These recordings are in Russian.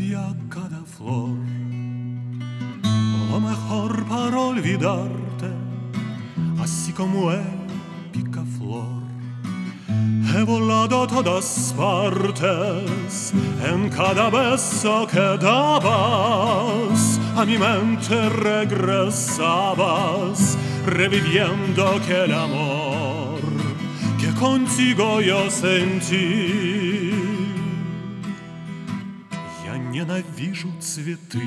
via cada flor, lo mejor para olvidarte, así como el picaflor. He volado a todas partes, en cada beso que dabas, a mi mente regresabas, reviviendo aquel amor que contigo yo sentí. Я ненавижу цветы,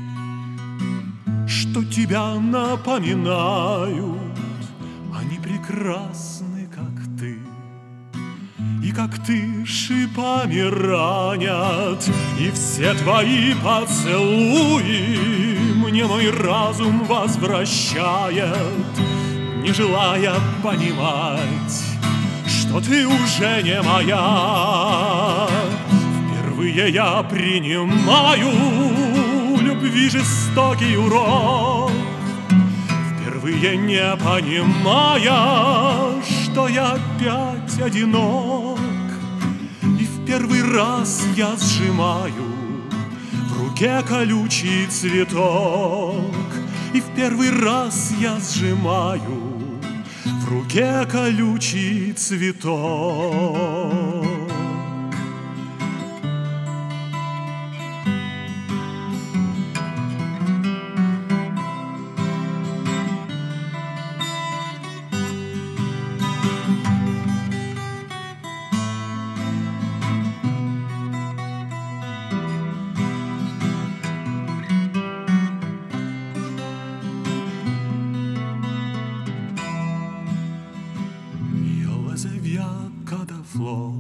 что тебя напоминают, они прекрасны, как ты. И как ты шипами ранят, и все твои поцелуи мне мой разум возвращает, не желая понимать, что ты уже не моя. Впервые я принимаю любви жестокий урок, впервые не понимая, что я опять одинок. И в первый раз я сжимаю в руке колючий цветок, и в первый раз я сжимаю в руке колючий цветок. Via cada flor,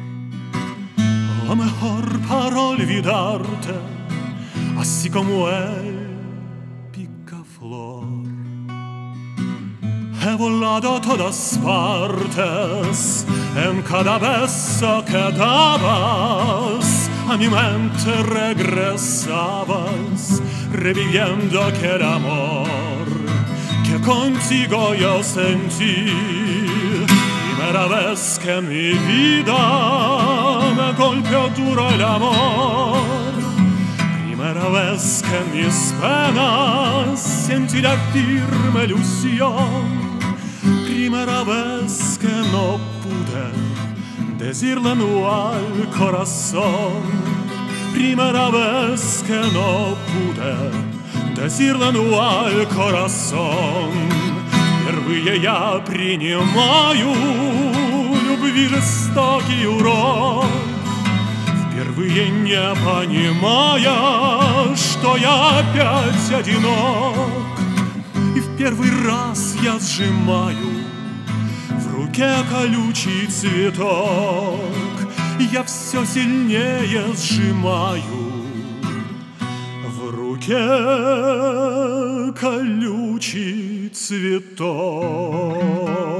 lo mejor para olvidarte, así como el picaflor. He volado a todas partes, en cada beso que dabas, a mi mente regresabas, reviviendo aquel amor que contigo yo sentí. Primera vez que en mi vida me golpeó duro el amor, primera vez que en mis penas sentí la firme ilusión, primera vez que no pude decirle no al corazón, primera vez que no pude decirle no al corazón. Впервые я принимаю любви жестокий урок, впервые не понимая, что я опять одинок. И в первый раз я сжимаю в руке колючий цветок, я все сильнее сжимаю в руке колючий цветок.